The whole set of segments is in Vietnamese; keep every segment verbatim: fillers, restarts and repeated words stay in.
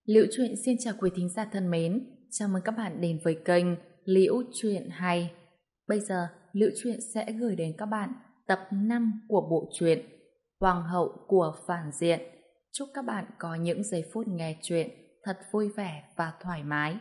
Liễu Chuyện xin chào quý thính giả thân mến, chào mừng các bạn đến với kênh Liễu Chuyện Hay. Bây giờ, Liễu Chuyện sẽ gửi đến các bạn tập năm của bộ truyện Hoàng hậu của phản diện. Chúc các bạn có những giây phút nghe chuyện thật vui vẻ và thoải mái.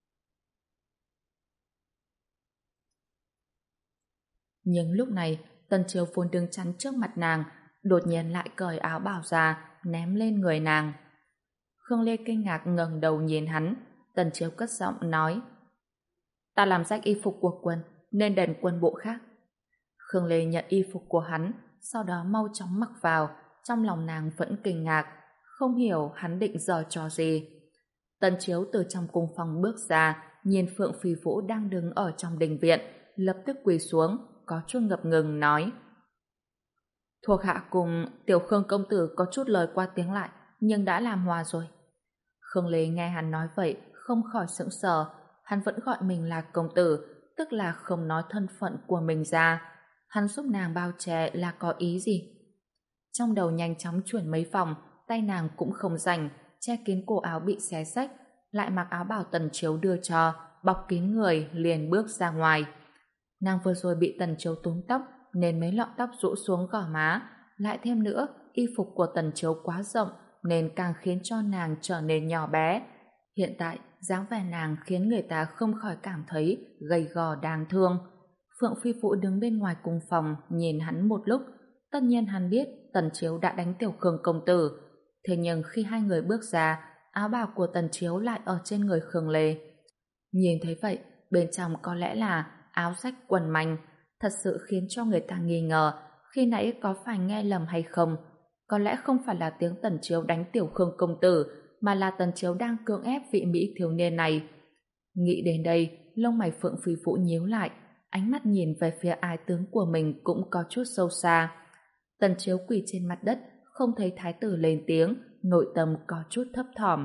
Nhưng lúc này, Tần Chiếu vốn đứng chắn trước mặt nàng, đột nhiên lại cởi áo bào ra, ném lên người nàng. Khương Lê kinh ngạc ngẩng đầu nhìn hắn, Tần Chiếu cất giọng nói: "Ta làm rách y phục của quân, nên đền quân bộ khác." Khương Lê nhận y phục của hắn, sau đó mau chóng mặc vào, trong lòng nàng vẫn kinh ngạc, không hiểu hắn định giở trò gì. Tần Chiếu từ trong cung phòng bước ra, nhìn Phượng Phi Vũ đang đứng ở trong đình viện, lập tức quỳ xuống, có chút ngập ngừng nói: "Thuộc hạ cùng Tiểu Khương công tử có chút lời qua tiếng lại, nhưng đã làm hòa rồi." Khương Lê nghe hắn nói vậy, không khỏi sững sờ. Hắn vẫn gọi mình là công tử, tức là không nói thân phận của mình ra. Hắn giúp nàng bao che là có ý gì? Trong đầu nhanh chóng chuyển mấy vòng, tay nàng cũng không rảnh, che kín cổ áo bị xé rách, lại mặc áo bào Tần Chiếu đưa cho, bọc kín người, liền bước ra ngoài. Nàng vừa rồi bị Tần Chiếu túm tóc, nên mấy lọn tóc rũ xuống gò má, lại thêm nữa, y phục của Tần Chiếu quá rộng, nên càng khiến cho nàng trở nên nhỏ bé. Hiện tại, dáng vẻ nàng khiến người ta không khỏi cảm thấy gầy gò đáng thương. Phượng Phi Vũ đứng bên ngoài cung phòng, nhìn hắn một lúc. Tất nhiên hắn biết Tần Chiếu đã đánh Tiểu Khương công tử. Thế nhưng khi hai người bước ra, áo bào của Tần Chiếu lại ở trên người Khương Lê. Nhìn thấy vậy, bên trong có lẽ là áo rách quần manh, thật sự khiến cho người ta nghi ngờ khi nãy có phải nghe lầm hay không. Có lẽ không phải là tiếng Tần Chiếu đánh Tiểu Khương công tử, mà là Tần Chiếu đang cưỡng ép vị mỹ thiếu niên này. Nghĩ đến đây, lông mày Phượng Phi Vũ nhíu lại, ánh mắt nhìn về phía ái tướng của mình cũng có chút sâu xa. Tần Chiếu quỳ trên mặt đất, không thấy thái tử lên tiếng, nội tâm có chút thấp thỏm.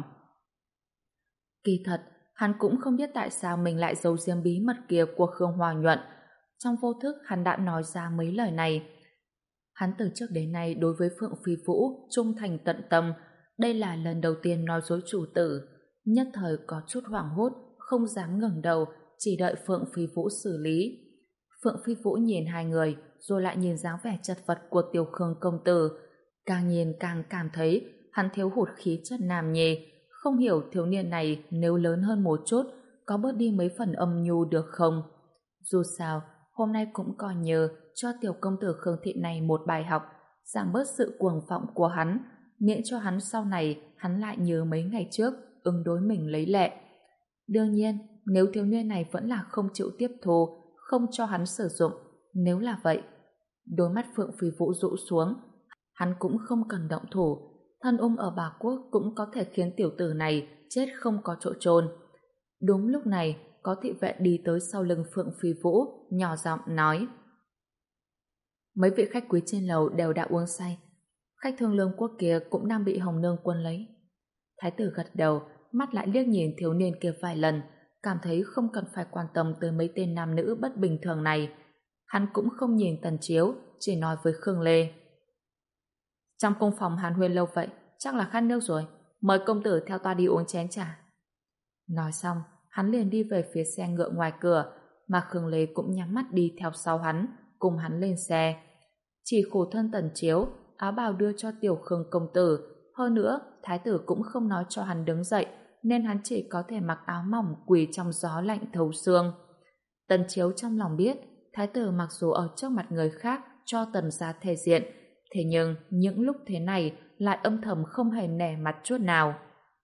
Kỳ thật, hắn cũng không biết tại sao mình lại giấu giếm bí mật kia của Khương Hoa Nhuận. Trong vô thức hắn đã nói ra mấy lời này. Hắn từ trước đến nay đối với Phượng Phi Vũ trung thành tận tâm, đây là lần đầu tiên nói dối chủ tử. Nhất thời có chút hoảng hốt, không dám ngẩng đầu, chỉ đợi Phượng Phi Vũ xử lý. Phượng Phi Vũ nhìn hai người, rồi lại nhìn dáng vẻ chật vật của Tiểu Khương công tử. Càng nhìn càng cảm thấy hắn thiếu hụt khí chất nam nhi. Không hiểu thiếu niên này nếu lớn hơn một chút, có bớt đi mấy phần âm nhu được không? Dù sao, hôm nay cũng coi như cho tiểu công tử Khương Thị này một bài học, giảm bớt sự cuồng vọng của hắn, miễn cho hắn sau này hắn lại nhớ mấy ngày trước ứng đối mình lấy lệ. Đương nhiên, nếu thiếu niên này vẫn là không chịu tiếp thu, không cho hắn sử dụng, nếu là vậy, đôi mắt Phượng Phi Vũ rũ xuống, hắn cũng không cần động thủ, thân ung ở Bà Quốc cũng có thể khiến tiểu tử này chết không có chỗ chôn. Đúng lúc này, có thị vệ đi tới sau lưng Phượng Phi Vũ, nhỏ giọng nói: "Mấy vị khách quý trên lầu đều đã uống say, khách thương lương quốc kia cũng đang bị Hồng Nương quân lấy." Thái tử gật đầu, mắt lại liếc nhìn thiếu niên kia vài lần, cảm thấy không cần phải quan tâm tới mấy tên nam nữ bất bình thường này. Hắn cũng không nhìn Tần Chiếu, chỉ nói với Khương Lê: "Trong cung phòng hàn huyên lâu vậy, chắc là khát nước rồi, mời công tử theo ta đi uống chén trà." Nói xong, hắn liền đi về phía xe ngựa ngoài cửa, mà Khương Lê cũng nhắm mắt đi theo sau hắn, cùng hắn lên xe. Chỉ khổ thân Tần Chiếu, áo bào đưa cho Tiểu Khương công tử, hơn nữa, thái tử cũng không nói cho hắn đứng dậy, nên hắn chỉ có thể mặc áo mỏng quỳ trong gió lạnh thấu xương. Tần Chiếu trong lòng biết, thái tử mặc dù ở trước mặt người khác cho Tần gia thể diện, thế nhưng những lúc thế này lại âm thầm không hề nể mặt chút nào.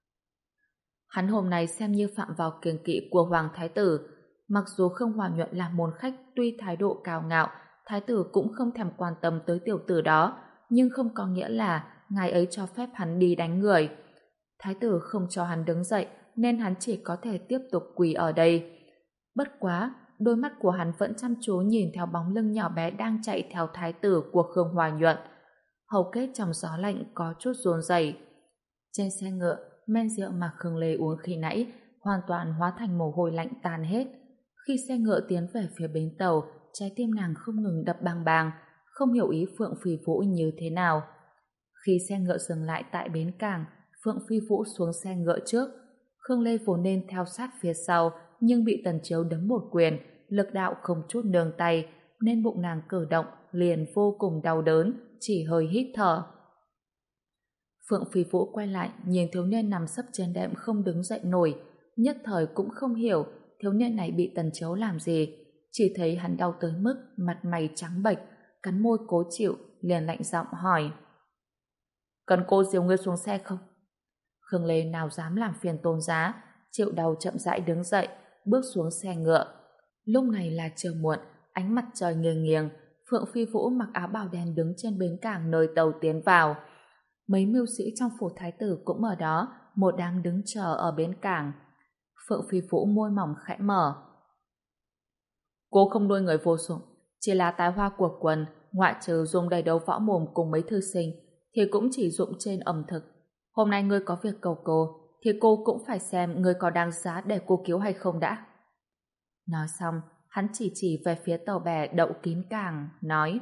Hắn hôm nay xem như phạm vào kiêng kỵ của Hoàng Thái tử. Mặc dù Khương Hoa Nhuận là môn khách tuy thái độ cao ngạo, Thái tử cũng không thèm quan tâm tới tiểu tử đó, nhưng không có nghĩa là ngài ấy cho phép hắn đi đánh người. Thái tử không cho hắn đứng dậy, nên hắn chỉ có thể tiếp tục quỳ ở đây. Bất quá, đôi mắt của hắn vẫn chăm chú nhìn theo bóng lưng nhỏ bé đang chạy theo thái tử của Khương Hoa Nhuận. Hầu kết trong gió lạnh có chút run rẩy. Trên xe ngựa, men rượu mà Khương Lê uống khi nãy hoàn toàn hóa thành mồ hôi lạnh tan hết. Khi xe ngựa tiến về phía bến tàu, trái tim nàng không ngừng đập bang bang, không hiểu ý Phượng Phi Vũ như thế nào. Khi xe ngựa dừng lại tại bến cảng, Phượng Phi Vũ xuống xe ngựa trước. Khương Lê vốn nên theo sát phía sau, nhưng bị Tần Chiếu đấm một quyền, lực đạo không chút nương tay, nên bụng nàng cử động liền vô cùng đau đớn, chỉ hơi hít thở. Phượng Phi Vũ quay lại nhìn thiếu niên nằm sấp trên đệm không đứng dậy nổi, nhất thời cũng không hiểu thiếu niên này bị Tần Chiếu làm gì, chỉ thấy hắn đau tới mức mặt mày trắng bệch, cắn môi cố chịu, liền lạnh giọng hỏi: "Cần cô dìu ngươi xuống xe không?" Khương Lê nào dám làm phiền Tôn giá, chịu đau chậm rãi đứng dậy, bước xuống xe ngựa. Lúc này là chiều muộn, ánh mặt trời nghiêng nghiêng, Phượng Phi Vũ mặc áo bào đen đứng trên bến cảng nơi tàu tiến vào. Mấy mưu sĩ trong phủ thái tử cũng ở đó, một đám đứng chờ ở bến cảng. Phượng Phi Vũ môi mỏng khẽ mở: "Cô không nuôi người vô dụng, chỉ là tài hoa của quần, ngoại trừ dùng đầy đấu võ mồm cùng mấy thư sinh, thì cũng chỉ dụng trên ẩm thực. Hôm nay ngươi có việc cầu cô, thì cô cũng phải xem ngươi có đáng giá để cô cứu hay không đã." Nói xong, hắn chỉ chỉ về phía tàu bè đậu kín cảng, nói: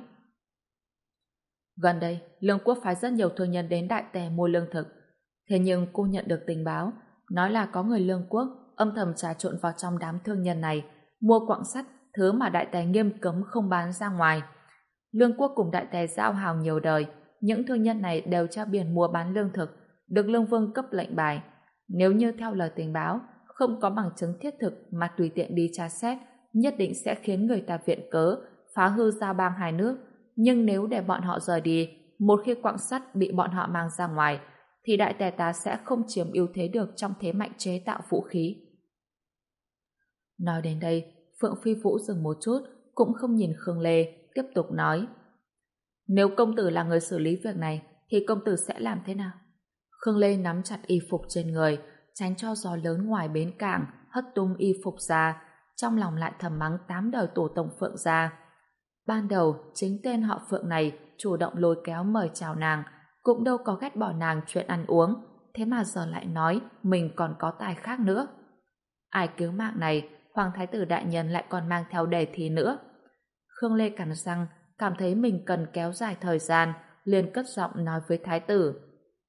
"Gần đây, Lương Quốc phái rất nhiều thương nhân đến Đại Tề mua lương thực. Thế nhưng cô nhận được tình báo, nói là có người Lương Quốc âm thầm trà trộn vào trong đám thương nhân này, mua quặng sắt, thứ mà Đại Tề nghiêm cấm không bán ra ngoài. Lương Quốc cùng Đại Tề giao hào nhiều đời, những thương nhân này đều treo biển mua bán lương thực, được Lương Vương cấp lệnh bài. Nếu như theo lời tình báo, không có bằng chứng thiết thực mà tùy tiện đi tra xét, nhất định sẽ khiến người ta viện cớ, phá hư giao bang hai nước. Nhưng nếu để bọn họ rời đi, một khi quặng sắt bị bọn họ mang ra ngoài, thì Đại Tề ta sẽ không chiếm ưu thế được trong thế mạnh chế tạo vũ khí." Nói đến đây, Phượng Phi Vũ dừng một chút, cũng không nhìn Khương Lê, tiếp tục nói: "Nếu công tử là người xử lý việc này, thì công tử sẽ làm thế nào?" Khương Lê nắm chặt y phục trên người, tránh cho gió lớn ngoài bến cảng hất tung y phục ra, trong lòng lại thầm mắng tám đời tổ tông Phượng gia. Ban đầu, chính tên họ Phượng này chủ động lôi kéo mời chào nàng, cũng đâu có ghét bỏ nàng chuyện ăn uống, thế mà giờ lại nói mình còn có tài khác nữa. Ai cứu mạng này, Hoàng Thái tử đại nhân lại còn mang theo đề thi nữa. Khương Lê cắn răng, cảm thấy mình cần kéo dài thời gian, liền cất giọng nói với Thái tử: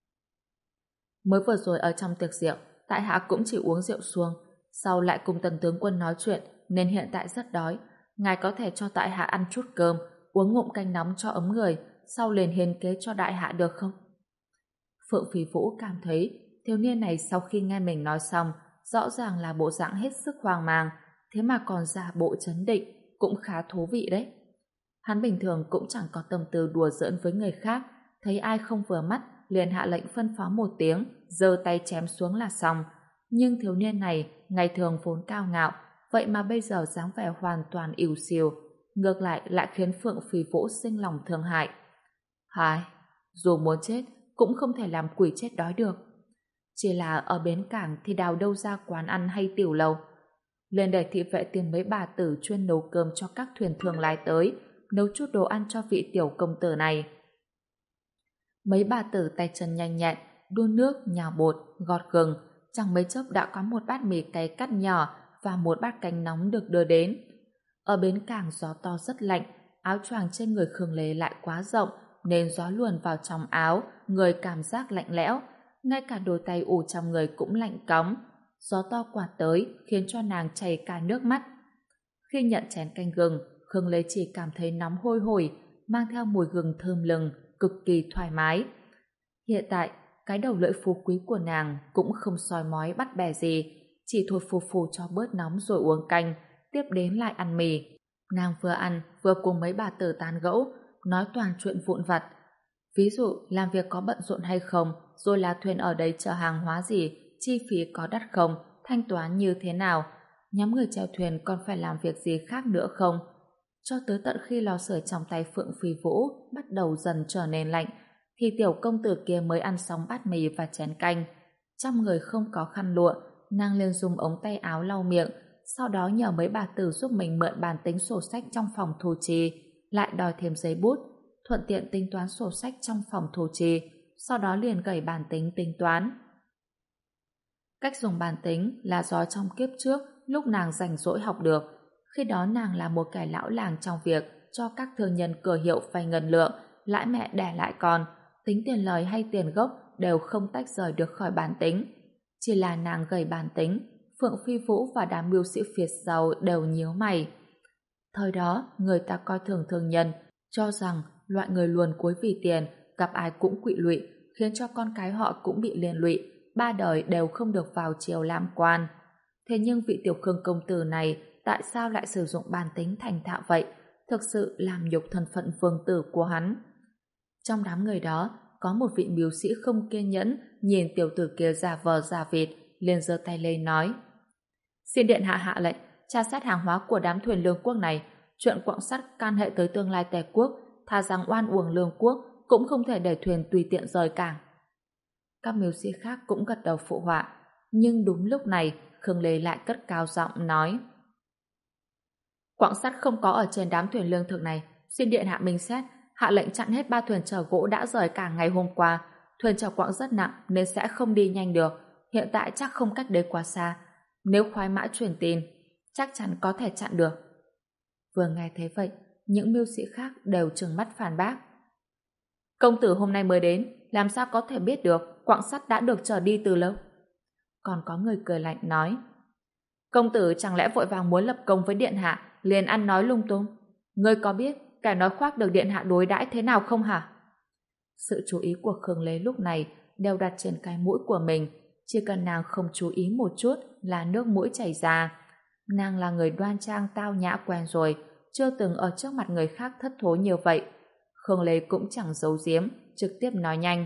"Mới vừa rồi ở trong tiệc rượu, tại hạ cũng chỉ uống rượu xuông, sau lại cùng Tần tướng quân nói chuyện, nên hiện tại rất đói. Ngài có thể cho tại hạ ăn chút cơm, uống ngụm canh nóng cho ấm người, sau liền hiến kế cho đại hạ được không?" Phượng Phi Vũ cảm thấy thiếu niên này sau khi nghe mình nói xong, rõ ràng là bộ dạng hết sức hoang mang, thế mà còn giả bộ trấn định, cũng khá thú vị đấy. Hắn bình thường cũng chẳng có tâm tư đùa giỡn với người khác, thấy ai không vừa mắt liền hạ lệnh phân phó một tiếng, giơ tay chém xuống là xong. Nhưng thiếu niên này ngày thường vốn cao ngạo, vậy mà bây giờ dáng vẻ hoàn toàn ỉu xìu, ngược lại lại khiến Phượng Phi Vũ sinh lòng thương hại. Hai, dù muốn chết cũng không thể làm quỷ chết đói được. Chỉ là ở bến cảng thì đào đâu ra quán ăn hay tiểu lầu. Lên để thị vệ tìm mấy bà tử chuyên nấu cơm cho các thuyền thương lái tới, nấu chút đồ ăn cho vị tiểu công tử này. Mấy bà tử tay chân nhanh nhẹn, đun nước, nhào bột, gọt gừng, chẳng mấy chốc đã có một bát mì cay cắt nhỏ và một bát canh nóng được đưa đến. Ở bến cảng gió to rất lạnh, áo choàng trên người Khương Lê lại quá rộng, nên gió luồn vào trong áo, người cảm giác lạnh lẽo, ngay cả đôi tay ủ trong người cũng lạnh cóng. Gió to quạt tới khiến cho nàng chảy cả nước mắt. Khi nhận chén canh gừng, Khương Lê chỉ cảm thấy nóng hôi hổi, mang theo mùi gừng thơm lừng, cực kỳ thoải mái. Hiện tại, cái đầu lưỡi phú quý của nàng cũng không soi mói bắt bẻ gì, chỉ thôi phù phù cho bớt nóng rồi uống canh, tiếp đến lại ăn mì. Nàng vừa ăn, vừa cùng mấy bà tử tán gẫu, nói toàn chuyện vụn vặt. Ví dụ, làm việc có bận rộn hay không, rồi là thuyền ở đây chở hàng hóa gì, chi phí có đắt không, thanh toán như thế nào, nhóm người chèo thuyền còn phải làm việc gì khác nữa không. Cho tới tận khi lò sưởi trong tay Phượng Phi Vũ bắt đầu dần trở nên lạnh, thì tiểu công tử kia mới ăn xong bát mì và chén canh. Trong người không có khăn lụa, nàng liền dùng ống tay áo lau miệng, sau đó nhờ mấy bà tử giúp mình mượn bàn tính sổ sách trong phòng thu chi, lại đòi thêm giấy bút, thuận tiện tính toán sổ sách trong phòng thu chi, sau đó liền gẩy bàn tính tính toán. Cách dùng bàn tính là do trong kiếp trước lúc nàng rảnh rỗi học được. Khi đó nàng là một kẻ lão làng trong việc cho các thương nhân cửa hiệu vay ngân lượng, lãi mẹ đẻ lại con, tính tiền lời hay tiền gốc đều không tách rời được khỏi bản tính. Chỉ là nàng gầy bản tính, Phượng Phi Vũ và đám mưu sĩ phía sau đều nhíu mày. Thời đó, người ta coi thường thương nhân, cho rằng loại người luồn cuối vì tiền, gặp ai cũng quỵ lụy, khiến cho con cái họ cũng bị liên lụy, ba đời đều không được vào triều làm quan. Thế nhưng vị tiểu khương công tử này tại sao lại sử dụng bản tính thành thạo vậy? Thực sự làm nhục thân phận vương tử của hắn. Trong đám người đó, có một vị mưu sĩ không kiên nhẫn, nhìn tiểu tử kia giả vờ giả vịt, liền giơ tay lên nói: Xin điện hạ hạ lệnh, tra xét hàng hóa của đám thuyền lương quốc này, chuyện quặng sắt can hệ tới tương lai Tề quốc, thà rằng oan uổng lương quốc, cũng không thể để thuyền tùy tiện rời cảng. Các mưu sĩ khác cũng gật đầu phụ họa, nhưng đúng lúc này, Khương Lê lại cất cao giọng nói: Quặng sắt không có ở trên đám thuyền lương thực này, xin điện hạ minh xét, hạ lệnh chặn hết ba thuyền chở gỗ đã rời cảng ngày hôm qua. Thuyền chở quặng rất nặng nên sẽ không đi nhanh được, hiện tại chắc không cách đây quá xa. Nếu khoái mã truyền tin, chắc chắn có thể chặn được. Vừa nghe thấy vậy, những mưu sĩ khác đều trừng mắt phản bác. Công tử hôm nay mới đến, làm sao có thể biết được quặng sắt đã được chở đi từ lâu? Còn có người cười lạnh nói: Công tử chẳng lẽ vội vàng muốn lập công với điện hạ, liền ăn nói lung tung? Ngươi có biết kẻ nói khoác được điện hạ đối đãi thế nào không hả? Sự chú ý của Khương Lê lúc này đều đặt trên cái mũi của mình, chỉ cần nàng không chú ý một chút là nước mũi chảy ra. Nàng là người đoan trang tao nhã quen rồi, chưa từng ở trước mặt người khác thất thố như vậy. Khương Lê cũng chẳng giấu giếm, trực tiếp nói nhanh: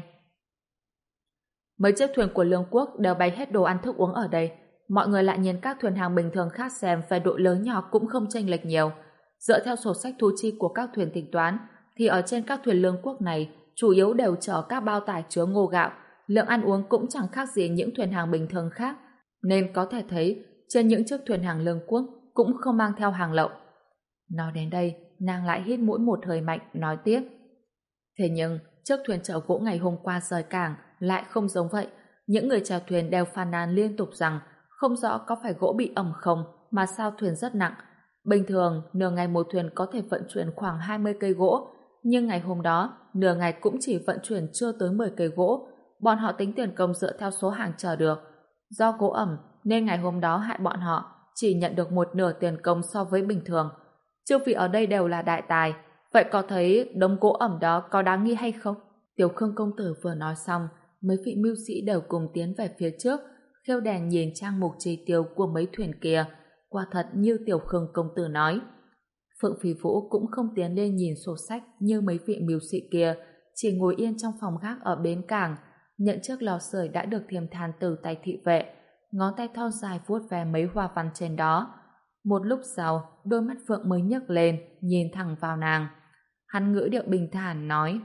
Mấy chiếc thuyền của lương quốc đều bày hết đồ ăn thức uống ở đây, mọi người lại nhìn các thuyền hàng bình thường khác xem về độ lớn nhỏ cũng không chênh lệch nhiều. Dựa theo sổ sách thu chi của các thuyền tính toán, thì ở trên các thuyền lương quốc này chủ yếu đều chở các bao tải chứa ngô gạo, lượng ăn uống cũng chẳng khác gì những thuyền hàng bình thường khác, nên có thể thấy trên những chiếc thuyền hàng lương quốc cũng không mang theo hàng lậu. Nói đến đây, nàng lại hít mũi một hơi mạnh, nói tiếp: Thế nhưng, chiếc thuyền chở gỗ ngày hôm qua rời cảng lại không giống vậy. Những người chèo thuyền đều phàn nàn liên tục rằng không rõ có phải gỗ bị ẩm không mà sao thuyền rất nặng. Bình thường, nửa ngày một thuyền có thể vận chuyển khoảng hai mươi cây gỗ, nhưng ngày hôm đó, nửa ngày cũng chỉ vận chuyển chưa tới mười cây gỗ. Bọn họ tính tiền công dựa theo số hàng chở được. Do gỗ ẩm, nên ngày hôm đó hại bọn họ chỉ nhận được một nửa tiền công so với bình thường. Chư vị ở đây đều là đại tài, vậy có thấy đống gỗ ẩm đó có đáng nghi hay không? Tiểu Khương công tử vừa nói xong, mấy vị mưu sĩ đều cùng tiến về phía trước, khêu đèn nhìn trang mục chi tiêu của mấy thuyền kia. Quả thật như Tiểu Khương công tử nói. Phượng Phi Vũ cũng không tiến lên nhìn sổ sách như mấy vị mưu sĩ kia, chỉ ngồi yên trong phòng gác ở bến cảng, nhận chiếc lò sưởi đã được thiềm than từ tay thị vệ, ngón tay thon dài vuốt về mấy hoa văn trên đó. Một lúc sau, đôi mắt Phượng mới nhấc lên, nhìn thẳng vào nàng. Hắn ngữ điệu bình thản nói: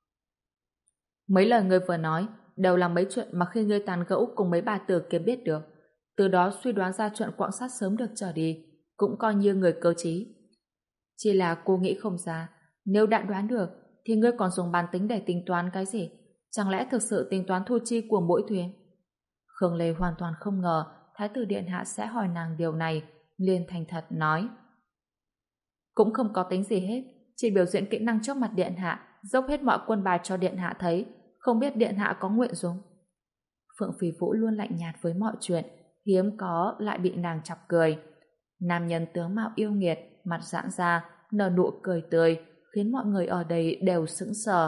Mấy lời ngươi vừa nói đều là mấy chuyện mà khi ngươi tán gẫu cùng mấy bà tử kia biết được, từ đó suy đoán ra chuyện quặng sắt sớm được trở đi, cũng coi như người cơ trí. Chỉ là cô nghĩ không ra, nếu đã đoán được thì ngươi còn dùng bàn tính để tính toán cái gì? Chẳng lẽ thực sự tính toán thu chi của mỗi thuyền? Khương Lê hoàn toàn không ngờ Thái tử điện hạ sẽ hỏi nàng điều này, liền thành thật nói: Cũng không có tính gì hết, chỉ biểu diễn kỹ năng trước mặt điện hạ, dốc hết mọi quân bài cho điện hạ thấy, không biết điện hạ có nguyện dùng. Phượng Phi Vũ luôn lạnh nhạt với mọi chuyện, hiếm có lại bị nàng chọc cười. Nam nhân tướng mạo yêu nghiệt, mặt giãn ra, nở nụ cười tươi, khiến mọi người ở đây đều sững sờ.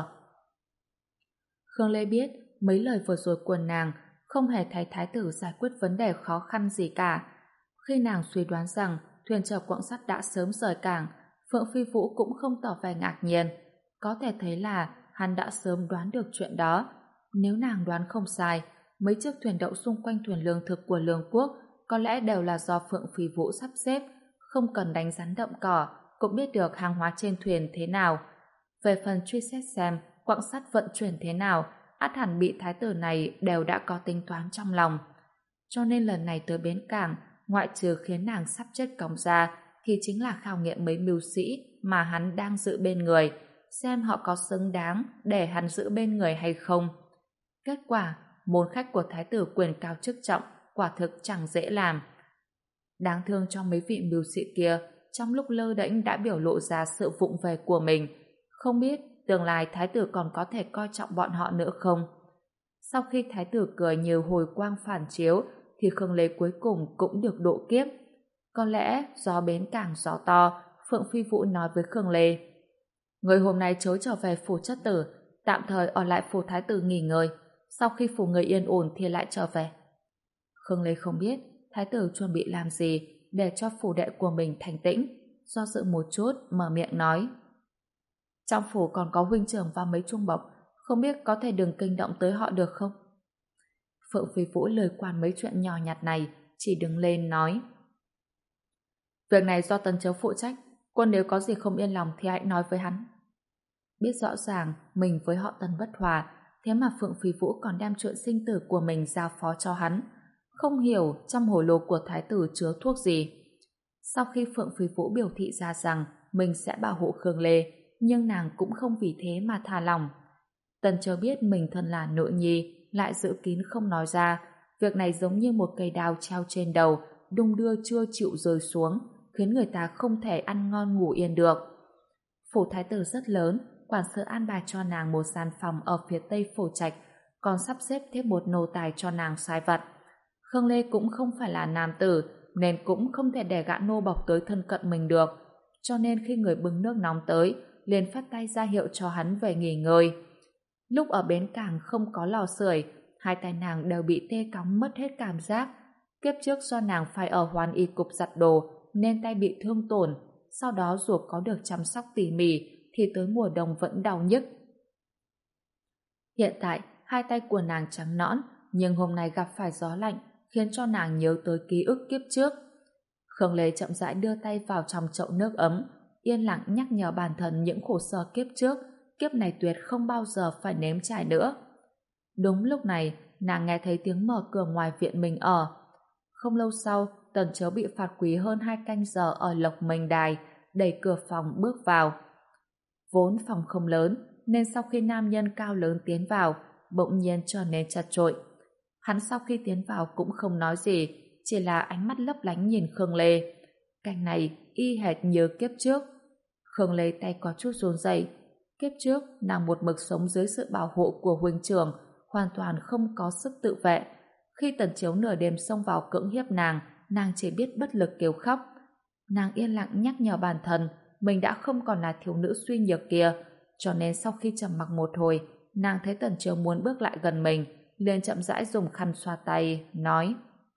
Khương Lê biết mấy lời vừa rồi của nàng không hề thấy thái tử giải quyết vấn đề khó khăn gì cả. Khi nàng suy đoán rằng thuyền chở quặng sắt đã sớm rời cảng, Phượng Phi Vũ cũng không tỏ vẻ ngạc nhiên. Có thể thấy là hắn đã sớm đoán được chuyện đó. Nếu nàng đoán không sai, mấy chiếc thuyền đậu xung quanh thuyền lương thực của lương quốc có lẽ đều là do Phượng Phi Vũ sắp xếp, không cần đánh rắn đậm cỏ, cũng biết được hàng hóa trên thuyền thế nào. Về phần truy xét xem quặng sắt vận chuyển thế nào, ắt hẳn bị thái tử này đều đã có tính toán trong lòng. Cho nên lần này tới bến cảng, ngoại trừ khiến nàng sắp chết còng ra, thì chính là khảo nghiệm mấy mưu sĩ mà hắn đang giữ bên người, xem họ có xứng đáng để hắn giữ bên người hay không. Kết quả, môn khách của thái tử quyền cao chức trọng, quả thực chẳng dễ làm. Đáng thương cho mấy vị mưu sĩ kia, trong lúc lơ đễnh đã biểu lộ ra sự vụng về của mình, không biết tương lai thái tử còn có thể coi trọng bọn họ nữa không. Sau khi thái tử cười như hồi quang phản chiếu, thì Khương Lê cuối cùng cũng được độ kiếp. Có lẽ gió bến cảng gió to, Phượng Phi Vũ nói với Khương Lê: người hôm nay chớ trở về phủ chất tử, tạm thời ở lại phủ thái tử nghỉ ngơi, sau khi phủ người yên ổn thì lại trở về. Khương Lê không biết thái tử chuẩn bị làm gì để cho phủ đệ của mình thanh tĩnh, do dự một chút mở miệng nói: trong phủ còn có huynh trưởng và mấy trung bộc, không biết có thể đừng kinh động tới họ được không? Phượng Phi Vũ lời quan mấy chuyện nhỏ nhặt này, chỉ đứng lên nói: việc này do Tần Chiếu phụ trách, quân nếu có gì không yên lòng thì hãy nói với hắn. Biết rõ ràng mình với họ Tần bất hòa, thế mà Phượng Phi Vũ còn đem chuyện sinh tử của mình giao phó cho hắn, không hiểu trong hồ lô của thái tử chứa thuốc gì. Sau khi Phượng Phi Vũ biểu thị ra rằng mình sẽ bảo hộ Khương Lê, nhưng nàng cũng không vì thế mà thả lòng. Tần Chiếu biết mình thân là nữ nhi, lại giữ kín không nói ra. Việc này giống như một cây đao treo trên đầu, đung đưa chưa chịu rơi xuống, khiến người ta không thể ăn ngon ngủ yên được. Phủ thái tử rất lớn, quản sự an bài cho nàng một gian phòng ở phía tây phủ trạch, còn sắp xếp thêm một nô tài cho nàng sai vặt. Khương Lê cũng không phải là nam tử, nên cũng không thể để gã nô bộc tới thân cận mình được. Cho nên khi người bưng nước nóng tới, liền phát tay ra hiệu cho hắn về nghỉ ngơi. Lúc ở bến cảng không có lò sưởi, hai tay nàng đều bị tê cóng mất hết cảm giác. Kiếp trước do nàng phải ở Hoan Y cục giặt đồ, nên tay bị thương tổn. Sau đó dù có được chăm sóc tỉ mỉ, thì tới mùa đông vẫn đau nhức. Hiện tại, hai tay của nàng trắng nõn, nhưng hôm nay gặp phải gió lạnh, khiến cho nàng nhớ tới ký ức kiếp trước. Khương Lê chậm rãi đưa tay vào trong chậu nước ấm, yên lặng nhắc nhở bản thân những khổ sở kiếp trước, kiếp này tuyệt không bao giờ phải nếm trải nữa. Đúng lúc này, nàng nghe thấy tiếng mở cửa ngoài viện mình ở. Không lâu sau, Tần Chiếu bị phạt quý hơn hai canh giờ ở Lộc Minh Đài, đẩy cửa phòng bước vào. Vốn phòng không lớn, nên sau khi nam nhân cao lớn tiến vào, bỗng nhiên trở nên chật chội. Hắn sau khi tiến vào cũng không nói gì, chỉ là ánh mắt lấp lánh nhìn Khương Lê. Cảnh này y hệt như kiếp trước. Khương Lê tay có chút run rẩy. Kiếp trước, nàng một mực sống dưới sự bảo hộ của huynh trưởng, hoàn toàn không có sức tự vệ. Khi Tần Chiếu nửa đêm xông vào cưỡng hiếp nàng, nàng chỉ biết bất lực kêu khóc. Nàng yên lặng nhắc nhở bản thân, mình đã không còn là thiếu nữ suy nhược kia, cho nên sau khi trầm mặc một hồi, nàng thấy Tần Chiếu muốn bước lại gần mình, liền chậm rãi dùng khăn xoa tay, nói: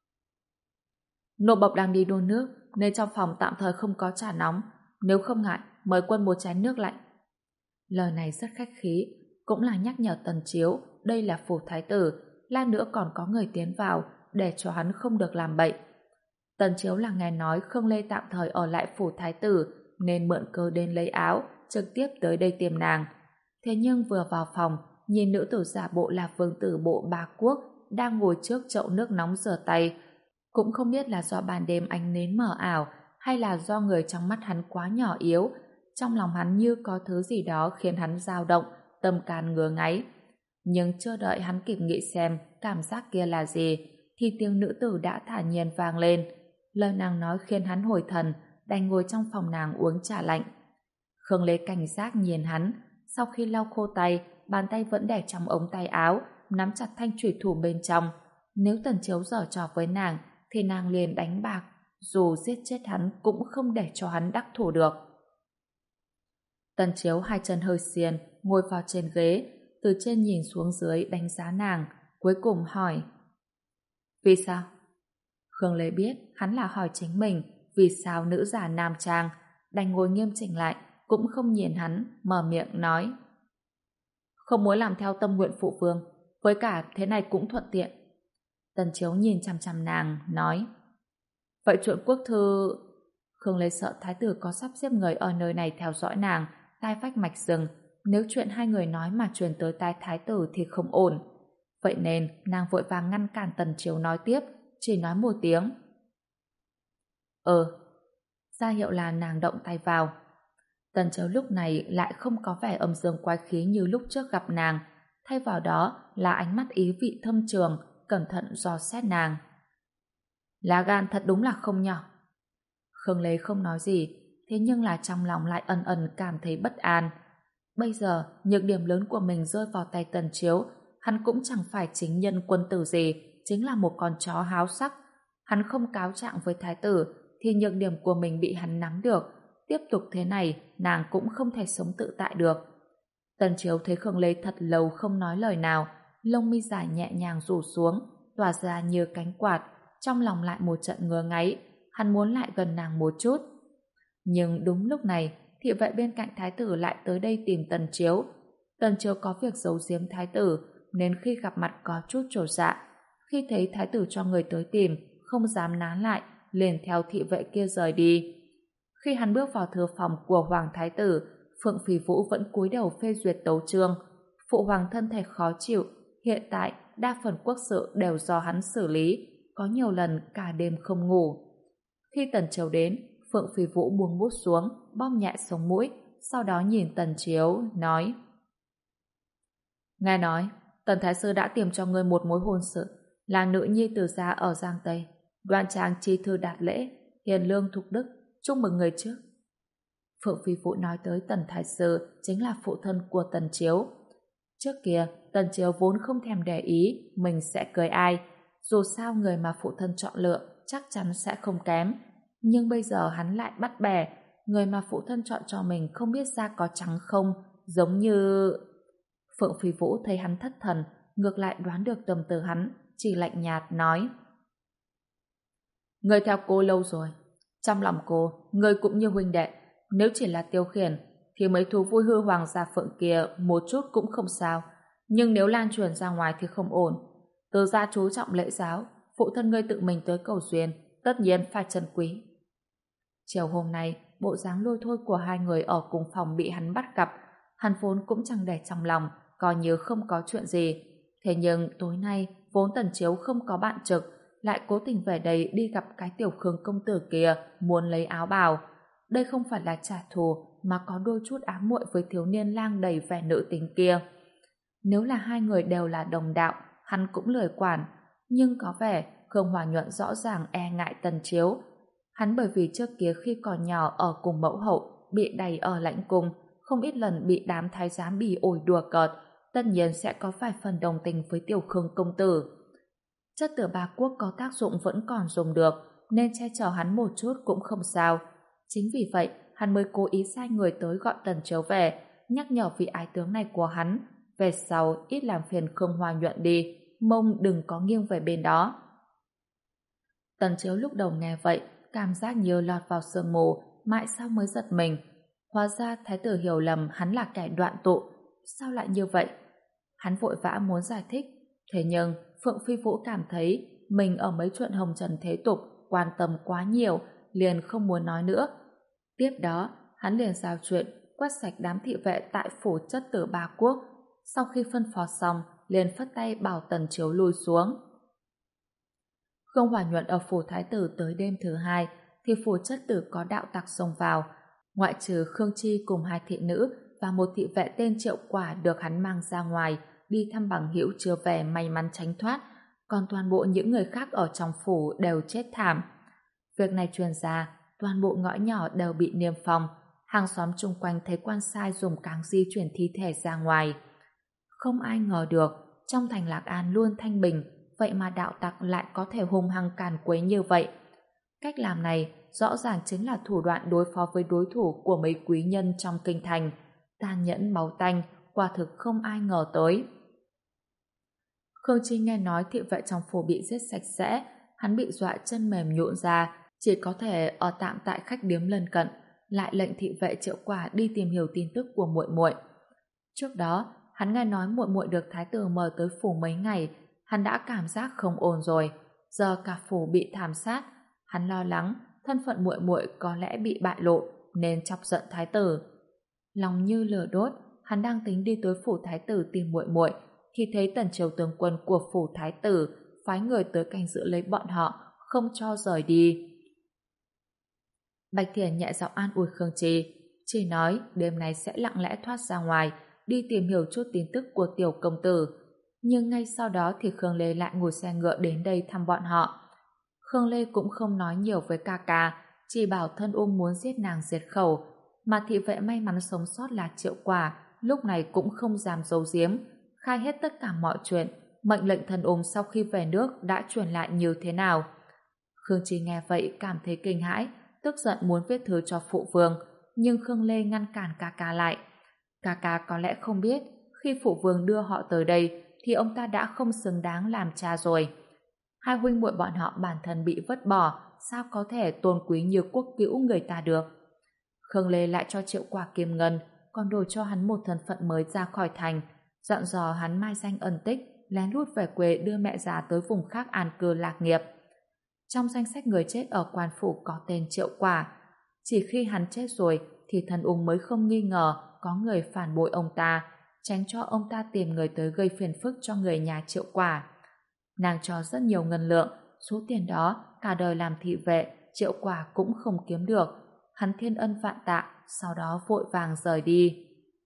nô bộc đang đi đun nước, nên trong phòng tạm thời không có trà nóng, nếu không ngại, mời quân một chén nước lạnh. Lời này rất khách khí, cũng là nhắc nhở Tần Chiếu đây là phủ thái tử, lát nữa còn có người tiến vào, để cho hắn không được làm bậy. Tần Chiếu là nghe nói Khương Lê tạm thời ở lại phủ thái tử, nên mượn cơ đến lấy áo, trực tiếp tới đây tìm nàng. Thế nhưng vừa vào phòng, nhìn nữ tử giả bộ là vương tử bộ Ba Quốc đang ngồi trước chậu nước nóng rửa tay. Cũng không biết là do ban đêm ánh nến mờ ảo, hay là do người trong mắt hắn quá nhỏ yếu. Trong lòng hắn như có thứ gì đó khiến hắn dao động, tâm can ngứa ngáy. Nhưng chưa đợi hắn kịp nghĩ xem cảm giác kia là gì, thì tiếng nữ tử đã thản nhiên vang lên. Lời nàng nói khiến hắn hồi thần, đành ngồi trong phòng nàng uống trà lạnh. Khương Lê cảnh giác nhìn hắn, sau khi lau khô tay, bàn tay vẫn để trong ống tay áo, nắm chặt thanh chủy thủ bên trong. Nếu Tần Chiếu giở trò với nàng, thì nàng liền đánh bạc, dù giết chết hắn cũng không để cho hắn đắc thủ được. Tần Chiếu hai chân hơi xiên, ngồi vào trên ghế, từ trên nhìn xuống dưới đánh giá nàng, cuối cùng hỏi: vì sao? Khương Lê biết hắn là hỏi chính mình, vì sao nữ giả nam trang, đành ngồi nghiêm chỉnh lại, cũng không nhìn hắn, mở miệng nói: không muốn làm theo tâm nguyện phụ vương, với cả thế này cũng thuận tiện. Tần Chiếu nhìn chằm chằm nàng, nói: vậy chuyện quốc thư... Khương Lê sợ thái tử có sắp xếp người ở nơi này theo dõi nàng, tai vách mạch rừng, nếu chuyện hai người nói mà truyền tới tai thái tử thì không ổn. Vậy nên nàng vội vàng ngăn cản Tần Chiếu nói tiếp, chỉ nói một tiếng: ờ. Ra hiệu là nàng động tay vào. Tần Chiếu lúc này lại không có vẻ âm dương quái khí như lúc trước gặp nàng, thay vào đó là ánh mắt ý vị thâm trường, cẩn thận dò xét nàng. Lá gan thật đúng là không nhỏ. Khương Lê không nói gì, thế nhưng là trong lòng lại ẩn ẩn cảm thấy bất an. Bây giờ, nhược điểm lớn của mình rơi vào tay Tần Chiếu, hắn cũng chẳng phải chính nhân quân tử gì, chính là một con chó háo sắc. Hắn không cáo trạng với thái tử, thì nhược điểm của mình bị hắn nắm được. Tiếp tục thế này, nàng cũng không thể sống tự tại được. Tần Chiếu thấy Khương Lê thật lâu không nói lời nào, lông mi dài nhẹ nhàng rủ xuống, tỏa ra như cánh quạt, trong lòng lại một trận ngứa ngáy, hắn muốn lại gần nàng một chút. Nhưng đúng lúc này, thị vệ bên cạnh thái tử lại tới đây tìm Tần Chiếu. Tần Chiếu có việc giấu giếm thái tử, nên khi gặp mặt có chút chột dạ. Khi thấy thái tử cho người tới tìm, không dám nán lại, liền theo thị vệ kia rời đi. Khi hắn bước vào thư phòng của Hoàng Thái tử, Phượng Phì Vũ vẫn cúi đầu phê duyệt tấu chương. Phụ hoàng thân thể khó chịu, hiện tại đa phần quốc sự đều do hắn xử lý, có nhiều lần cả đêm không ngủ. Khi Tần Chiếu đến, Phượng Phì Vũ buông bút xuống, bóp nhẹ sống mũi, sau đó nhìn Tần Chiếu, nói: Nghe nói, Tần Thái Sư đã tìm cho ngươi một mối hôn sự, là nữ nhi từ gia ở Giang Tây, đoan trang chi thư đạt lễ, hiền lương thục đức, chúc mừng người trước. Phượng Phi Vũ nói tới Tần Thái Sư chính là phụ thân của Tần Chiếu. Trước kia, Tần Chiếu vốn không thèm để ý mình sẽ cưới ai, dù sao người mà phụ thân chọn lựa chắc chắn sẽ không kém. Nhưng bây giờ hắn lại bắt bẻ, người mà phụ thân chọn cho mình không biết da có trắng không, giống như... Phượng Phi Vũ thấy hắn thất thần, ngược lại đoán được tâm tư hắn, chỉ lạnh nhạt nói: Người theo cô lâu rồi, trong lòng cô, người cũng như huynh đệ, nếu chỉ là tiêu khiển, thì mấy thú vui hư hoàng gia Phượng kia một chút cũng không sao, nhưng nếu lan truyền ra ngoài thì không ổn. Từ gia chú trọng lễ giáo, phụ thân ngươi tự mình tới cầu duyên, tất nhiên phải trân quý. Chiều hôm nay, bộ dáng lôi thôi của hai người ở cùng phòng bị hắn bắt gặp, hắn vốn cũng chẳng để trong lòng, coi như không có chuyện gì. Thế nhưng tối nay, vốn Tần Chiếu không có bạn trực, lại cố tình về đây đi gặp cái tiểu Khương công tử kia, muốn lấy áo bào. Đây không phải là trả thù, mà có đôi chút ám muội với thiếu niên lang đầy vẻ nữ tính kia. Nếu là hai người đều là đồng đạo, hắn cũng lười quản, nhưng có vẻ Khương Hòa Nhuận rõ ràng e ngại Tần Chiếu. Hắn bởi vì trước kia khi còn nhỏ ở cùng mẫu hậu, bị đày ở lãnh cung, không ít lần bị đám thái giám bỉ ổi đùa cợt, tất nhiên sẽ có vài phần đồng tình với tiểu Khương công tử. Chất tử ba quốc có tác dụng vẫn còn dùng được, nên che chở hắn một chút cũng không sao. Chính vì vậy, hắn mới cố ý sai người tới gọi Tần Chiếu về, nhắc nhở vị ái tướng này của hắn, về sau ít làm phiền Khương Hoa Nhuận đi, mong đừng có nghiêng về bên đó. Tần Chiếu lúc đầu nghe vậy, cảm giác như lọt vào sương mù, mãi sau mới giật mình. Hóa ra thái tử hiểu lầm hắn là kẻ đoạn tụ, sao lại như vậy? Hắn vội vã muốn giải thích, thế nhưng Phượng Phi Vũ cảm thấy mình ở mấy chuyện hồng trần thế tục quan tâm quá nhiều, liền không muốn nói nữa. Tiếp đó, hắn liền giao chuyện quét sạch đám thị vệ tại phủ chất tử ba quốc. Sau khi phân phó xong, liền phất tay bảo Tần Chiếu lui xuống. Khương Hòa Nhuận ở phủ thái tử tới đêm thứ hai, thì phủ chất tử có đạo tặc xông vào. Ngoại trừ Khương Chi cùng hai thị nữ và một thị vệ tên Triệu Quả được hắn mang ra ngoài đi thăm bằng hữu chưa về may mắn tránh thoát, còn toàn bộ những người khác ở trong phủ đều chết thảm. Việc này truyền ra, toàn bộ ngõ nhỏ đều bị niêm phong, hàng xóm chung quanh thấy quan sai dùng cáng di chuyển thi thể ra ngoài. Không ai ngờ được, trong thành Lạc An luôn thanh bình, vậy mà đạo tặc lại có thể hung hăng càn quấy như vậy. Cách làm này rõ ràng chính là thủ đoạn đối phó với đối thủ của mấy quý nhân trong kinh thành, tàn nhẫn máu tanh, quả thực không ai ngờ tới. Khương Chi nghe nói thị vệ trong phủ bị giết sạch sẽ, hắn bị dọa chân mềm nhũn ra, chỉ có thể ở tạm tại khách điếm lân cận, lại lệnh thị vệ Triệu Quả đi tìm hiểu tin tức của muội muội. Trước đó, hắn nghe nói muội muội được thái tử mời tới phủ mấy ngày, hắn đã cảm giác không ổn rồi, giờ cả phủ bị thảm sát, hắn lo lắng thân phận muội muội có lẽ bị bại lộ nên chọc giận thái tử. Lòng như lửa đốt, hắn đang tính đi tới phủ thái tử tìm muội muội, khi thấy Tần Triều tướng quân của phủ thái tử phái người tới canh giữ lấy bọn họ, không cho rời đi. Bạch Thiển nhẹ giọng an ủi Khương Chi, chỉ nói đêm nay sẽ lặng lẽ thoát ra ngoài, đi tìm hiểu chút tin tức của tiểu công tử. Nhưng ngay sau đó thì Khương Lê lại ngồi xe ngựa đến đây thăm bọn họ. Khương Lê cũng không nói nhiều với ca ca, chỉ bảo thân ung muốn giết nàng diệt khẩu, mà thị vệ may mắn sống sót là Triệu Quả, lúc này cũng không dám giấu giếm, khai hết tất cả mọi chuyện, mệnh lệnh thần ung sau khi về nước đã truyền lại như thế nào. Khương Chi nghe vậy cảm thấy kinh hãi, tức giận muốn viết thư cho phụ vương, nhưng Khương Lê ngăn cản ca ca lại. Ca ca có lẽ không biết, khi phụ vương đưa họ tới đây thì ông ta đã không xứng đáng làm cha rồi. Hai huynh muội bọn họ bản thân bị vứt bỏ, sao có thể tôn quý như quốc cữu người ta được. Khương Lê lại cho Triệu Quả Kim Ngân, còn đổi cho hắn một thân phận mới ra khỏi thành, dặn dò hắn mai danh ẩn tích, lén lút về quê đưa mẹ già tới vùng khác an cư lạc nghiệp. Trong danh sách người chết ở quan phủ có tên Triệu Quả. Chỉ khi hắn chết rồi thì thần ung mới không nghi ngờ có người phản bội ông ta, tránh cho ông ta tìm người tới gây phiền phức cho người nhà Triệu Quả. Nàng cho rất nhiều ngân lượng, số tiền đó cả đời làm thị vệ Triệu Quả cũng không kiếm được. Hắn thiên ân vạn tạ, sau đó vội vàng rời đi.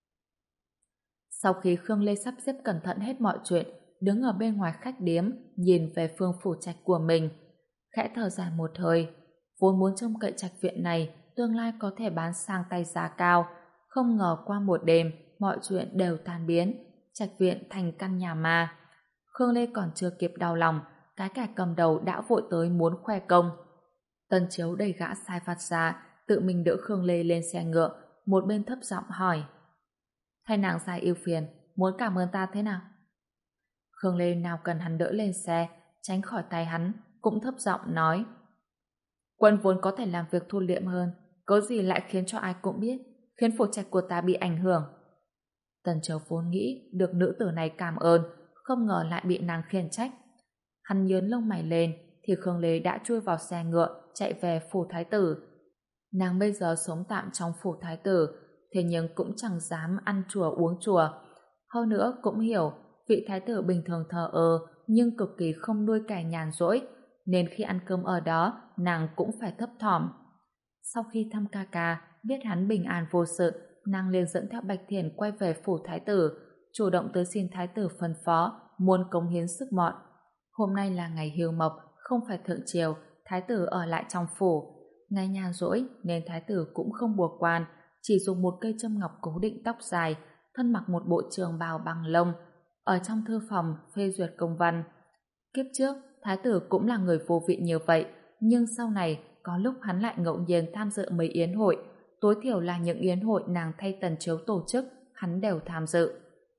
Sau khi Khương Lê sắp xếp cẩn thận hết mọi chuyện, đứng ở bên ngoài khách điếm nhìn về phương phủ trạch của mình, khẽ thở dài một hơi. Vốn muốn trông cậy trạch viện này tương lai có thể bán sang tay giá cao, không ngờ qua một đêm mọi chuyện đều tan biến, trạch viện thành căn nhà ma. Khương Lê còn chưa kịp đau lòng, cái kẻ cầm đầu đã vội tới muốn khoe công. Tần Chiếu đẩy gã sai vặt ra, tự mình đỡ Khương Lê lên xe ngựa, một bên thấp giọng hỏi: "Thay nàng sai ưu phiền, muốn cảm ơn ta thế nào?" Khương Lê nào cần hắn đỡ lên xe, tránh khỏi tay hắn, cũng thấp giọng nói: "Quân vốn có thể làm việc thu liệm hơn, có gì lại khiến cho ai cũng biết, khiến phủ trạch của ta bị ảnh hưởng." Tần Chiếu vốn nghĩ được nữ tử này cảm ơn, không ngờ lại bị nàng khiển trách. Hắn nhớn lông mày lên thì Khương Lê đã chui vào xe ngựa chạy về phủ thái tử. Nàng bây giờ sống tạm trong phủ thái tử, thế nhưng cũng chẳng dám ăn chùa uống chùa. Hơn nữa cũng hiểu vị thái tử bình thường thờ ơ nhưng cực kỳ không nuôi cải nhàn rỗi, nên khi ăn cơm ở đó nàng cũng phải thấp thỏm. Sau khi thăm ca ca, biết hắn bình an vô sự, nàng liền dẫn theo Bạch Thiển quay về phủ thái tử, chủ động tới xin thái tử phân phó muốn cống hiến sức mọn. Hôm nay là ngày hiêu mộc, không phải thượng triều, thái tử ở lại trong phủ. Ngày nhàn rỗi nên thái tử cũng không buộc quan, chỉ dùng một cây châm ngọc cố định tóc dài, thân mặc một bộ trường bào bằng lông, ở trong thư phòng phê duyệt công văn. Kiếp trước, thái tử cũng là người vô vị như vậy, nhưng sau này có lúc hắn lại ngẫu nhiên tham dự mấy yến hội, tối thiểu là những yến hội nàng thay Tần Chiếu tổ chức, hắn đều tham dự.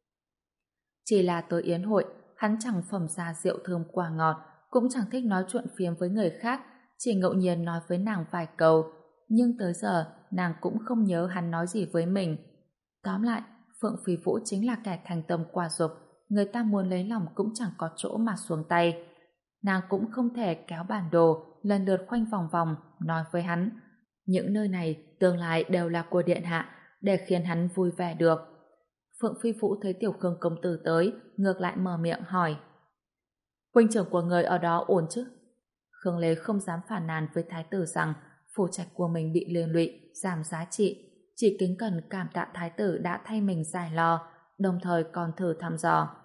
Chỉ là tới yến hội, hắn chẳng phẩm ra rượu thơm quả ngọt, cũng chẳng thích nói chuyện phiếm với người khác, chỉ ngẫu nhiên nói với nàng vài câu, nhưng tới giờ nàng cũng không nhớ hắn nói gì với mình. Tóm lại, Phượng Phi Vũ chính là kẻ thành tâm quả dục, người ta muốn lấy lòng cũng chẳng có chỗ mà xuống tay. Nàng cũng không thể kéo bản đồ lần lượt khoanh vòng vòng nói với hắn những nơi này tương lai đều là của điện hạ, để khiến hắn vui vẻ được. Phượng Phi Vũ thấy Tiểu Khương công tử tới, ngược lại mở miệng hỏi: "Huynh trưởng của người ở đó ổn chứ?" Khương Lê không dám phản nàn với thái tử rằng phủ trạch của mình bị liên lụy, giảm giá trị, chỉ kính cẩn cảm tạ thái tử đã thay mình giải lo, đồng thời còn thử thăm dò.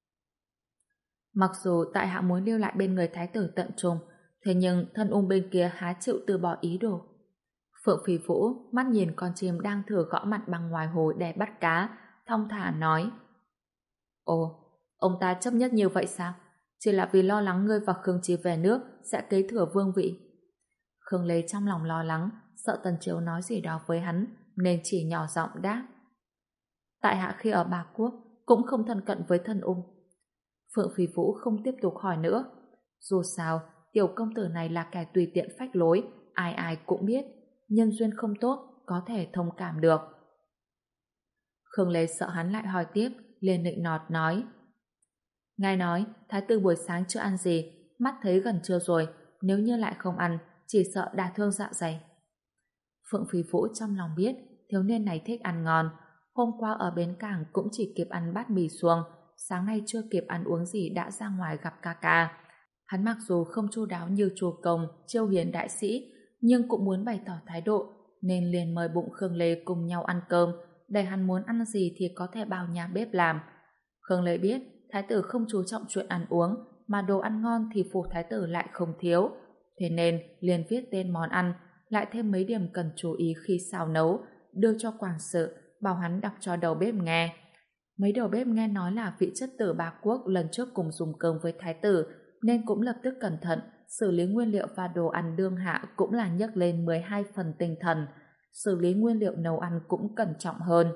Mặc dù tại hạ muốn lưu lại bên người thái tử tận trung, thế nhưng thân ung bên kia há chịu từ bỏ ý đồ. Phượng Phi Vũ mắt nhìn con chim đang thử gõ mặt bằng ngoài hồ để bắt cá, thong thả nói: "Ồ, ông ta chấp nhất như vậy sao? Chỉ là vì lo lắng ngươi và Khương Chi về nước sẽ kế thừa vương vị." Khương Lê trong lòng lo lắng, sợ Tần Chiếu nói gì đó với hắn, nên chỉ nhỏ giọng đáp: "Tại hạ khi ở Bạc Quốc cũng không thân cận với thân ung." Phượng Phi Vũ không tiếp tục hỏi nữa. Dù sao, tiểu công tử này là kẻ tùy tiện phách lối, ai ai cũng biết, nhân duyên không tốt, có thể thông cảm được. Khương Lê sợ hắn lại hỏi tiếp, liền nịnh nọt nói: "Ngài nói, thái tử buổi sáng chưa ăn gì, mắt thấy gần trưa rồi, nếu như lại không ăn, chỉ sợ đả thương dạ dày." Phượng Phi Vũ trong lòng biết, thiếu niên này thích ăn ngon, hôm qua ở bến cảng cũng chỉ kịp ăn bát mì xuông, sáng nay chưa kịp ăn uống gì đã ra ngoài gặp ca ca. Hắn mặc dù không chu đáo như Chu Công, Chiêu Hiền đại sĩ, nhưng cũng muốn bày tỏ thái độ, nên liền mời bụng Khương Lê cùng nhau ăn cơm, để hắn muốn ăn gì thì có thể bảo nhà bếp làm. Khương Lê biết thái tử không chú trọng chuyện ăn uống, mà đồ ăn ngon thì phủ thái tử lại không thiếu, thế nên liền viết tên món ăn, lại thêm mấy điểm cần chú ý khi xào nấu, đưa cho quản sự, bảo hắn đọc cho đầu bếp nghe. Mấy đầu bếp nghe nói là vị chất tử Bá Quốc lần trước cùng dùng cơm với thái tử, nên cũng lập tức cẩn thận, xử lý nguyên liệu và đồ ăn đương hạ cũng là nhấc lên mười hai phần tinh thần, xử lý nguyên liệu nấu ăn cũng cẩn trọng hơn.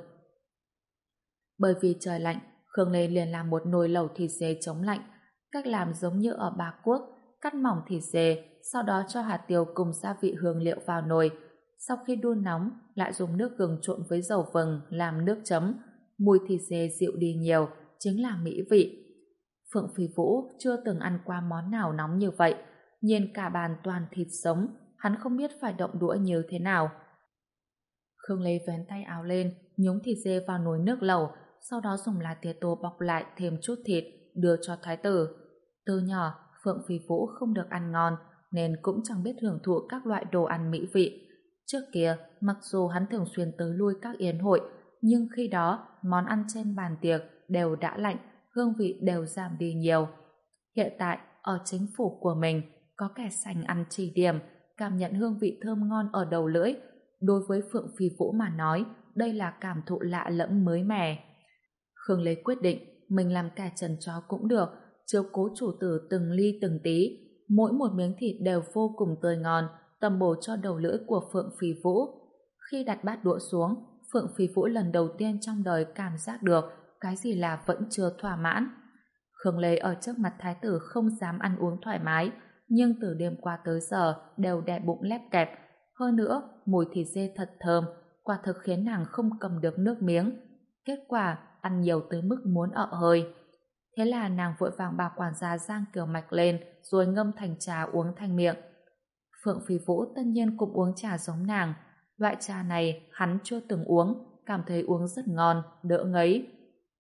Bởi vì trời lạnh, Khương Lê liền làm một nồi lẩu thịt dê chống lạnh, cách làm giống như ở Bá Quốc, cắt mỏng thịt dê, sau đó cho hạt tiêu cùng gia vị hương liệu vào nồi. Sau khi đun nóng, lại dùng nước gừng trộn với dầu vừng làm nước chấm, mùi thịt dê dịu đi nhiều, chính là mỹ vị. Phượng Phi Vũ chưa từng ăn qua món nào nóng như vậy, nhìn cả bàn toàn thịt sống, hắn không biết phải động đũa như thế nào. Khương Lê vén tay áo lên, nhúng thịt dê vào nồi nước lẩu, sau đó dùng lá tía tô bọc lại thêm chút thịt, đưa cho thái tử. Từ nhỏ, Phượng Phi Vũ không được ăn ngon, nên cũng chẳng biết hưởng thụ các loại đồ ăn mỹ vị. Trước kia, mặc dù hắn thường xuyên tới lui các yến hội, nhưng khi đó, món ăn trên bàn tiệc đều đã lạnh, hương vị đều giảm đi nhiều. Hiện tại, ở chính phủ của mình, có kẻ sành ăn chỉ điểm, cảm nhận hương vị thơm ngon ở đầu lưỡi. Đối với Phượng Phi Vũ mà nói, đây là cảm thụ lạ lẫm mới mẻ. Khương Lê quyết định, mình làm cả trần chó cũng được, chiếu cố chủ tử từng ly từng tí. Mỗi một miếng thịt đều vô cùng tươi ngon, tầm bổ cho đầu lưỡi của Phượng Phi Vũ. Khi đặt bát đũa xuống, Phượng Phi Vũ lần đầu tiên trong đời cảm giác được cái gì là vẫn chưa thỏa mãn. Khương Lê ở trước mặt thái tử không dám ăn uống thoải mái, nhưng từ đêm qua tới giờ đều đè bụng lép kẹp. Hơn nữa, mùi thịt dê thật thơm, quả thực khiến nàng không cầm được nước miếng. Kết quả, ăn nhiều tới mức muốn ợ hơi. Thế là nàng vội vàng bảo quản gia rang kiểu mạch lên, rồi ngâm thành trà uống thành miệng. Phượng Phi Vũ tất nhiên cũng uống trà giống nàng. Loại trà này hắn chưa từng uống, cảm thấy uống rất ngon, đỡ ngấy.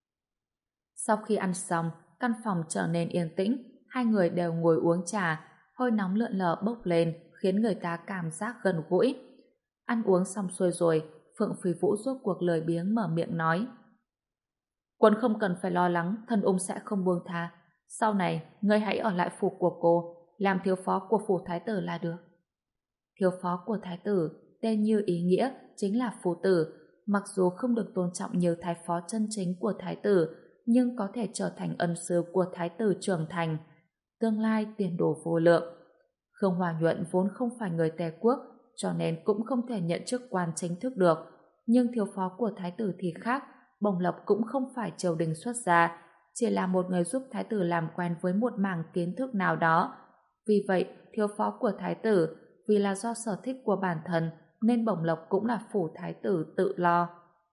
Sau khi ăn xong, căn phòng trở nên yên tĩnh, hai người đều ngồi uống trà, hơi nóng lượn lờ bốc lên, khiến người ta cảm giác gần gũi. Ăn uống xong xuôi rồi, Phượng Phi Vũ rốt cuộc lười biếng mở miệng nói: Quân không cần phải lo lắng, thân ung sẽ không buông tha. Sau này, ngươi hãy ở lại phủ của cô, làm thiếu phó của phủ thái tử là được. Thiếu phó của thái tử, tên như ý nghĩa, chính là phủ tử. Mặc dù không được tôn trọng như thái phó chân chính của thái tử, nhưng có thể trở thành ân sư của thái tử trưởng thành. Tương lai tiền đồ vô lượng. Khương Hòa Nhuận vốn không phải người Tề quốc, cho nên cũng không thể nhận chức quan chính thức được. Nhưng thiếu phó của thái tử thì khác, Bồng Lộc cũng không phải triều đình xuất gia, chỉ là một người giúp thái tử làm quen với một mảng kiến thức nào đó. Vì vậy, thiếu phó của thái tử, vì là do sở thích của bản thân, nên Bồng Lộc cũng là phủ thái tử tự lo.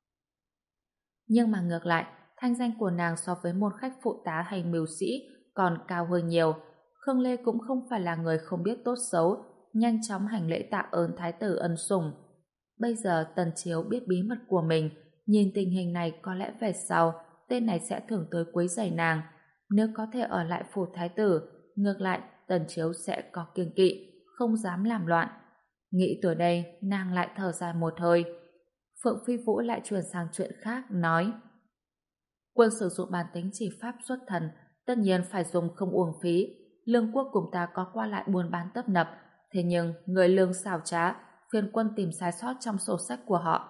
Nhưng mà ngược lại, thanh danh của nàng so với một khách phụ tá hay mưu sĩ còn cao hơn nhiều. Khương Lê cũng không phải là người không biết tốt xấu, nhanh chóng hành lễ tạ ơn thái tử ân sủng. Bây giờ Tần Chiếu biết bí mật của mình, nhìn tình hình này có lẽ về sau tên này sẽ thường tới quấy rầy nàng. Nếu có thể ở lại phủ thái tử, ngược lại Tần Chiếu sẽ có kiêng kỵ, không dám làm loạn. Nghĩ từ đây, nàng lại thở dài một hơi. Phượng Phi Vũ lại chuyển sang chuyện khác, nói: Quân sử dụng bản tính chỉ pháp xuất thần, tất nhiên phải dùng không uổng phí. Lương quốc cùng ta có qua lại buôn bán tấp nập, thế nhưng người lương xảo trá, phiền quân tìm sai sót trong sổ sách của họ.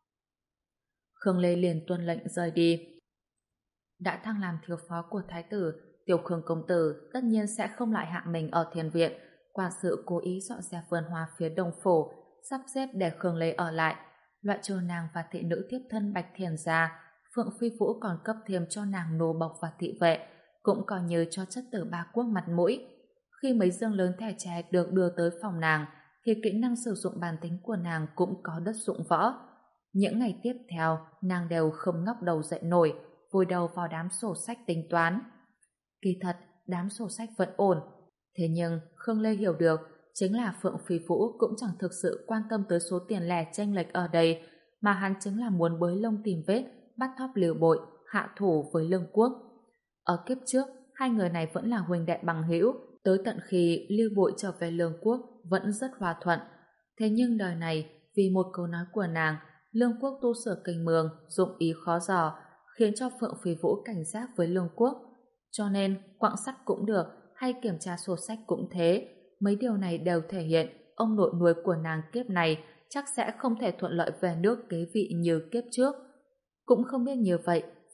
Khương Lê liền tuân lệnh rời đi. Đã thăng làm thiếu phó của thái tử, Tiểu Khương công tử tất nhiên sẽ không lại hạ mình ở thiền viện. Quản sự cố ý dọn dẹp vườn hoa phía đông phủ, sắp xếp để Khương Lê ở lại. Loại trừ nàng và thị nữ tiếp thân Bạch Thiền ra, Phượng Phi Vũ còn cấp thêm cho nàng nô bộc và thị vệ, cũng coi như cho chất tử Bá Quốc mặt mũi. Khi mấy dương lớn thẻ tre được đưa tới phòng nàng, thì kỹ năng sử dụng bản tính của nàng cũng có đất dụng võ. Những ngày tiếp theo, nàng đều không ngóc đầu dậy nổi, vùi đầu vào đám sổ sách tính toán. Kỳ thật, đám sổ sách vẫn ổn. Thế nhưng, Khương Lê hiểu được, chính là Phượng Phi Vũ cũng chẳng thực sự quan tâm tới số tiền lẻ chênh lệch ở đây, mà hắn chính là muốn bới lông tìm vết, bắt thóp Lưu Bội, hạ thủ với Lương Quốc. Ở kiếp trước, hai người này vẫn là huynh đệ bằng hữu, tới tận khi Lưu Bội trở về Lương Quốc vẫn rất hòa thuận. Thế nhưng đời này, vì một câu nói của nàng, Lương Quốc tu sửa kênh mương, dụng ý khó dò, khiến cho Phượng Phi Vũ cảnh giác với Lương Quốc. Cho nên, quặng sắt cũng được, hay kiểm tra sổ sách cũng thế, mấy điều này đều thể hiện ông nội nuôi của nàng kiếp này chắc sẽ không thể thuận lợi về nước kế vị như kiếp trước. Cũng không biết như vậy,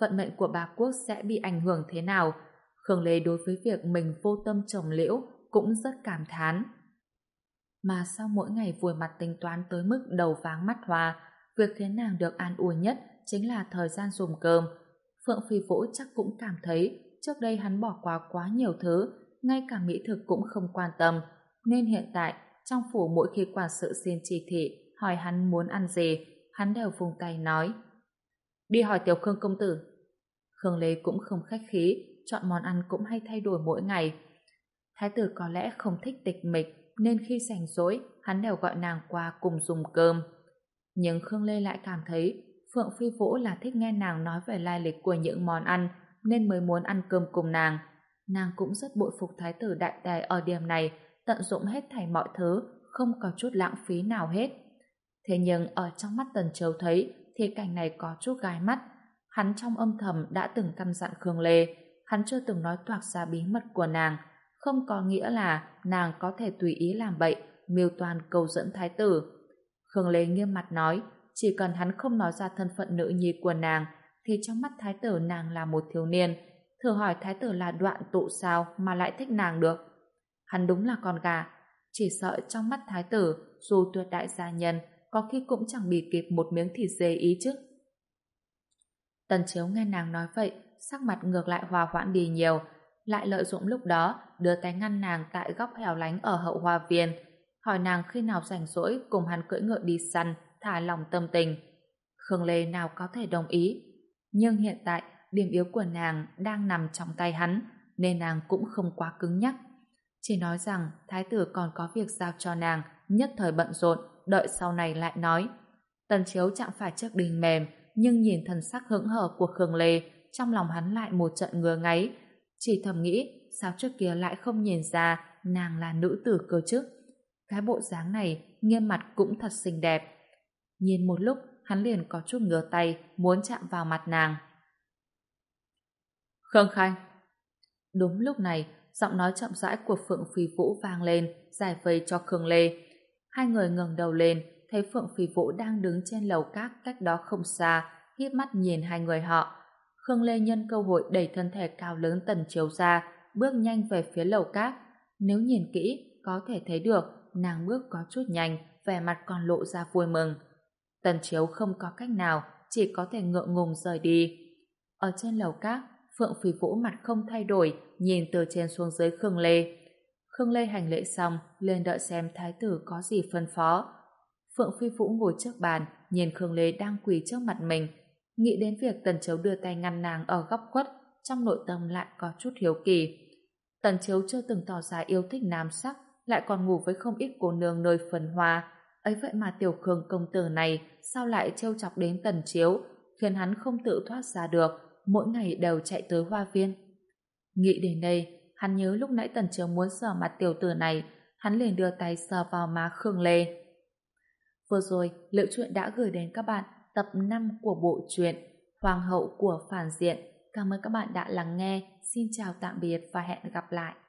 vận mệnh của bà Quốc sẽ bị ảnh hưởng thế nào. Khương Lê đối với việc mình vô tâm trồng liễu cũng rất cảm thán. Mà sau mỗi ngày vùi mặt tính toán tới mức đầu váng mắt hoa, việc khiến nàng được an ủi nhất chính là thời gian dùng cơm. Phượng Phi Vũ chắc cũng cảm thấy trước đây hắn bỏ qua quá nhiều thứ, ngay cả mỹ thực cũng không quan tâm, nên hiện tại trong phủ mỗi khi quản sự xin chỉ thị hỏi hắn muốn ăn gì, hắn đều vùng tay nói: đi hỏi Tiểu Khương công tử. Khương Lê cũng không khách khí, chọn món ăn cũng hay thay đổi mỗi ngày. Thái tử có lẽ không thích tịch mịch, nên khi rảnh rỗi hắn đều gọi nàng qua cùng dùng cơm. Nhưng Khương Lê lại cảm thấy Phượng Phi Vũ là thích nghe nàng nói về lai lịch của những món ăn, nên mới muốn ăn cơm cùng nàng. Nàng cũng rất bội phục thái tử đại tài ở điểm này, tận dụng hết thảy mọi thứ, không có chút lãng phí nào hết. Thế nhưng ở trong mắt Tần Chiếu thấy thì cảnh này có chút gai mắt. Hắn trong âm thầm đã từng căn dặn Khương Lê, hắn chưa từng nói toạc ra bí mật của nàng, không có nghĩa là nàng có thể tùy ý làm bậy, mưu toan cầu dẫn thái tử. Khương Lê nghiêm mặt nói, chỉ cần hắn không nói ra thân phận nữ nhi của nàng, thì trong mắt thái tử nàng là một thiếu niên. Thử hỏi thái tử là đoạn tụ sao mà lại thích nàng được? Hắn đúng là con gà, chỉ sợ trong mắt thái tử, dù tuyệt đại gia nhân, có khi cũng chẳng bị kịp một miếng thịt dê ý chứ. Tần Chiếu nghe nàng nói vậy, sắc mặt ngược lại hòa hoãn đi nhiều, lại lợi dụng lúc đó đưa tay ngăn nàng tại góc hẻo lánh ở hậu hoa viên, hỏi nàng khi nào rảnh rỗi cùng hắn cưỡi ngựa đi săn, thả lòng tâm tình. Khương Lê nào có thể đồng ý, nhưng hiện tại điểm yếu của nàng đang nằm trong tay hắn, nên nàng cũng không quá cứng nhắc. Chỉ nói rằng thái tử còn có việc giao cho nàng, nhất thời bận rộn, đợi sau này lại nói. Tần Chiếu chạm phải chiếc đinh mềm, nhưng nhìn thần sắc hững hờ của Khương Lê, trong lòng hắn lại một trận ngứa ngáy, chỉ thầm nghĩ sao trước kia lại không nhìn ra nàng là nữ tử cơ chứ. Cái bộ dáng này nghiêm mặt cũng thật xinh đẹp. Nhìn một lúc hắn liền có chút ngửa tay muốn chạm vào mặt nàng. Khương Khanh. Đúng lúc này giọng nói chậm rãi của Phượng Phi Vũ vang lên, giải vây cho Khương Lê. Hai người ngẩng đầu lên, thấy Phượng Phi Vũ đang đứng trên lầu cát cách đó không xa, híp mắt nhìn hai người họ. Khương Lê nhân cơ hội đẩy thân thể cao lớn Tần Chiếu ra, bước nhanh về phía lầu cát. Nếu nhìn kỹ, có thể thấy được nàng bước có chút nhanh, vẻ mặt còn lộ ra vui mừng. Tần Chiếu không có cách nào, chỉ có thể ngượng ngùng rời đi. Ở trên lầu cát, Phượng Phi Vũ mặt không thay đổi, nhìn từ trên xuống dưới Khương Lê. Khương Lê hành lễ xong, lên đợi xem thái tử có gì phân phó. Phượng Phi Vũ ngồi trước bàn, nhìn Khương Lê đang quỳ trước mặt mình, nghĩ đến việc Tần Chiếu đưa tay ngăn nàng ở góc khuất, trong nội tâm lại có chút hiếu kỳ. Tần Chiếu chưa từng tỏ ra yêu thích nam sắc, lại còn ngủ với không ít cô nương nơi phần hoa. Ấy vậy mà tiểu Khương công tử này sao lại trêu chọc đến Tần Chiếu, khiến hắn không tự thoát ra được, mỗi ngày đều chạy tới hoa viên. Nghĩ đến đây, hắn nhớ lúc nãy Tần Chiếu muốn sờ mặt tiểu tử này, hắn liền đưa tay sờ vào má Khương Lê. Vừa rồi, Liệu Truyện đã gửi đến các bạn tập năm của bộ truyện Hoàng hậu của phản diện. Cảm ơn các bạn đã lắng nghe. Xin chào tạm biệt và hẹn gặp lại.